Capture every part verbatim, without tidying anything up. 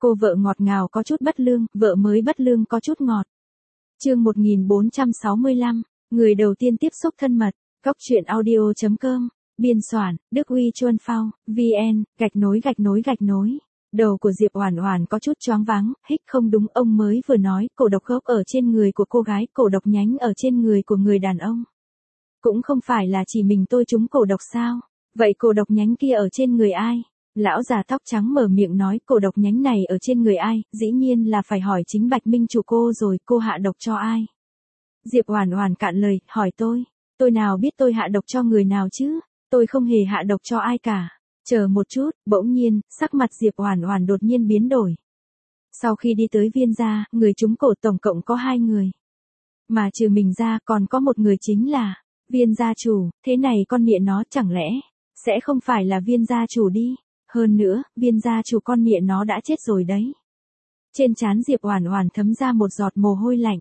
Cô vợ ngọt ngào có chút bất lương, vợ mới bất lương có chút ngọt. Chương một nghìn bốn trăm sáu mươi lăm, người đầu tiên tiếp xúc thân mật, góc truyện audio chấm com, biên soạn, Đức Uy Chuân Phao, vn, gạch nối gạch nối gạch nối. Đầu của Diệp Oản Oản có chút choáng váng, hích không đúng, ông mới vừa nói, cổ độc gốc ở trên người của cô gái, cổ độc nhánh ở trên người của người đàn ông. Cũng không phải là chỉ mình tôi trúng cổ độc sao? Vậy cổ độc nhánh kia ở trên người ai? Lão già tóc trắng mở miệng nói, cổ độc nhánh này ở trên người ai, dĩ nhiên là phải hỏi chính Bạch Minh chủ cô rồi, cô hạ độc cho ai? Diệp Oản Oản cạn lời, hỏi tôi, tôi nào biết tôi hạ độc cho người nào chứ, tôi không hề hạ độc cho ai cả. Chờ một chút, bỗng nhiên, sắc mặt Diệp Oản Oản đột nhiên biến đổi. Sau khi đi tới Viên gia, người trúng cổ tổng cộng có hai người. Mà trừ mình ra còn có một người chính là Viên gia chủ, thế này con nịa nó chẳng lẽ sẽ không phải là Viên gia chủ đi? Hơn nữa, Viên gia chủ con nịa nó đã chết rồi đấy. Trên trán Diệp Oản Oản thấm ra một giọt mồ hôi lạnh.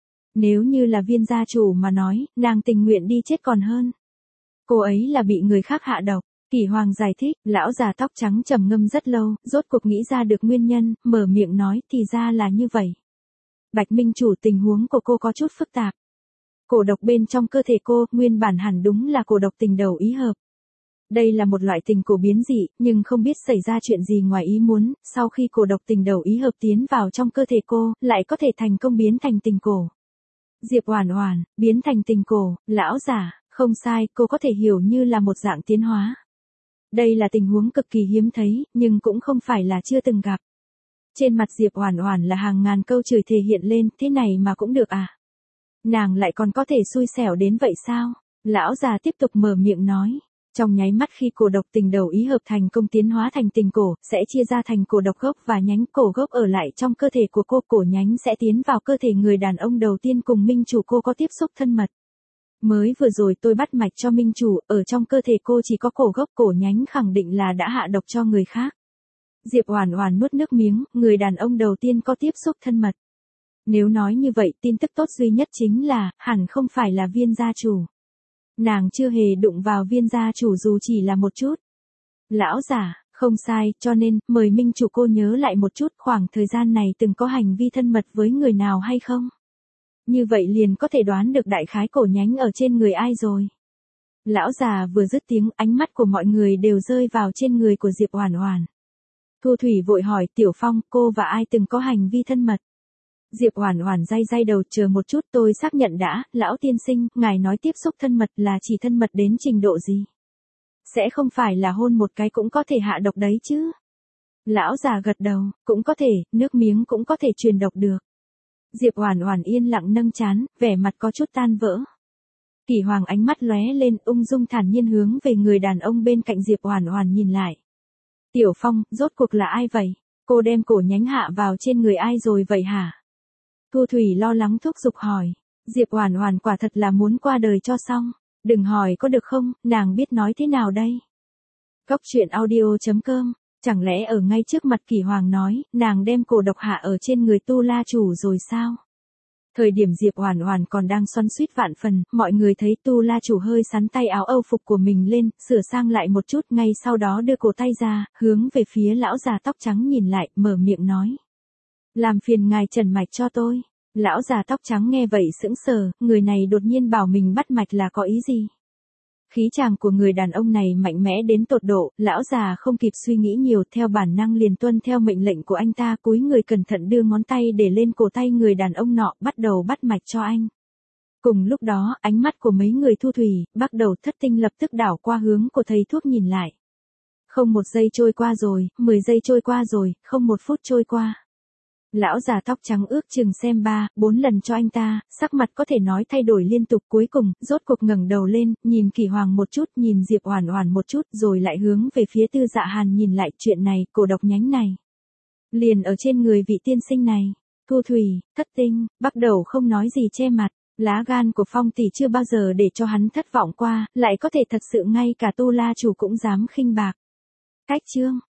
Nếu như là Viên gia chủ mà nói, nàng tình nguyện đi chết còn hơn. Cô ấy là bị người khác hạ độc. Kỷ Hoàng giải thích, lão già tóc trắng trầm ngâm rất lâu, rốt cuộc nghĩ ra được nguyên nhân, mở miệng nói, thì ra là như vậy. Bạch Minh chủ, tình huống của cô có chút phức tạp. Cổ độc bên trong cơ thể cô, nguyên bản hẳn đúng là cổ độc tình đầu ý hợp. Đây là một loại tình cổ biến dị, nhưng không biết xảy ra chuyện gì ngoài ý muốn, sau khi cổ độc tình đầu ý hợp tiến vào trong cơ thể cô, lại có thể thành công biến thành tình cổ. Diệp Oản Oản, biến thành tình cổ, lão già, không sai, cô có thể hiểu như là một dạng tiến hóa. Đây là tình huống cực kỳ hiếm thấy, nhưng cũng không phải là chưa từng gặp. Trên mặt Diệp Oản Oản là hàng ngàn câu chửi thề hiện lên, thế này mà cũng được à? Nàng lại còn có thể xui xẻo đến vậy sao? Lão già tiếp tục mở miệng nói. Trong nháy mắt khi cổ độc tình đầu ý hợp thành công tiến hóa thành tình cổ, sẽ chia ra thành cổ độc gốc và nhánh, cổ gốc ở lại trong cơ thể của cô, cổ nhánh sẽ tiến vào cơ thể người đàn ông đầu tiên cùng Minh chủ cô có tiếp xúc thân mật. Mới vừa rồi tôi bắt mạch cho Minh chủ, ở trong cơ thể cô chỉ có cổ gốc, cổ nhánh khẳng định là đã hạ độc cho người khác. Diệp Oản Oản nuốt nước miếng, người đàn ông đầu tiên có tiếp xúc thân mật. Nếu nói như vậy, tin tức tốt duy nhất chính là, hẳn không phải là Viên gia chủ. Nàng chưa hề đụng vào Viên gia chủ dù chỉ là một chút. Lão già, không sai, cho nên, mời Minh chủ cô nhớ lại một chút khoảng thời gian này từng có hành vi thân mật với người nào hay không? Như vậy liền có thể đoán được đại khái cổ nhánh ở trên người ai rồi. Lão già vừa dứt tiếng, ánh mắt của mọi người đều rơi vào trên người của Diệp Oản Oản. Thu Thủy vội hỏi, Tiểu Phong, cô và ai từng có hành vi thân mật? Diệp Oản Oản day day đầu, chờ một chút, tôi xác nhận đã, lão tiên sinh, ngài nói tiếp xúc thân mật là chỉ thân mật đến trình độ gì? Sẽ không phải là hôn một cái cũng có thể hạ độc đấy chứ? Lão già gật đầu, cũng có thể, nước miếng cũng có thể truyền độc được. Diệp Oản Oản yên lặng nâng trán, vẻ mặt có chút tan vỡ. Kỷ Hoàng ánh mắt lóe lên, ung dung thản nhiên hướng về người đàn ông bên cạnh Diệp Oản Oản nhìn lại. Tiểu Phong, rốt cuộc là ai vậy? Cô đem cổ nhánh hạ vào trên người ai rồi vậy hả? Thu Thủy lo lắng thúc giục hỏi. Diệp Oản Oản quả thật là muốn qua đời cho xong. Đừng hỏi có được không, nàng biết nói thế nào đây? Góc truyện audio chấm com. Chẳng lẽ ở ngay trước mặt Kỷ Hoàng nói, nàng đem cổ độc hạ ở trên người Tu La chủ rồi sao? Thời điểm Diệp Oản Oản còn đang xoắn xuýt vạn phần, mọi người thấy Tu La chủ hơi sắn tay áo âu phục của mình lên, sửa sang lại một chút, ngay sau đó đưa cổ tay ra, hướng về phía lão già tóc trắng nhìn lại, mở miệng nói: "Làm phiền ngài trần mạch cho tôi." Lão già tóc trắng nghe vậy sững sờ, người này đột nhiên bảo mình bắt mạch là có ý gì? Khí chàng của người đàn ông này mạnh mẽ đến tột độ, lão già không kịp suy nghĩ nhiều, theo bản năng liền tuân theo mệnh lệnh của anh ta, cúi người cẩn thận đưa ngón tay để lên cổ tay người đàn ông nọ, bắt đầu bắt mạch cho anh. Cùng lúc đó, ánh mắt của mấy người Thu Thủy, bắt đầu thất tinh lập tức đảo qua hướng của thầy thuốc nhìn lại. Không một giây trôi qua rồi, mười giây trôi qua rồi, không một phút trôi qua. Lão già tóc trắng ước chừng xem ba, bốn lần cho anh ta, sắc mặt có thể nói thay đổi liên tục, cuối cùng, rốt cuộc ngẩng đầu lên, nhìn Kỷ Hoàng một chút, nhìn Diệp Oản Oản một chút, rồi lại hướng về phía Tư Dạ Hàn nhìn lại, chuyện này, cổ độc nhánh này. Liền ở trên người vị tiên sinh này. Thu Thủy, thất tinh, bắt đầu không nói gì che mặt, lá gan của Phong tỷ chưa bao giờ để cho hắn thất vọng qua, lại có thể thật sự ngay cả Tu La chủ cũng dám khinh bạc. Cách chương.